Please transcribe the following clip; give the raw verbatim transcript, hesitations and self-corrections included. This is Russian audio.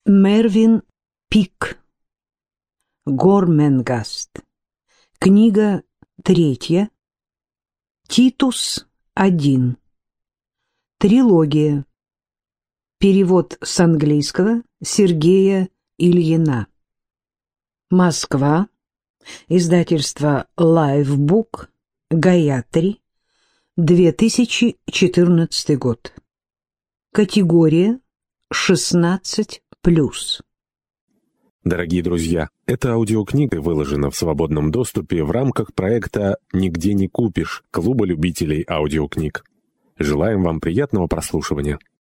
Мервин Пик. Гормингаст. Книга третья. Титус один. Трилогия. Перевод с английского Сергея Ильина. Москва. Издательство Лайфбук. Гаятри. две тысячи четырнадцатый год. Категория шестнадцать плюс. Дорогие друзья, эта аудиокнига выложена в свободном доступе в рамках проекта «Нигде не купишь» Клуба любителей аудиокниг. Желаем вам приятного прослушивания.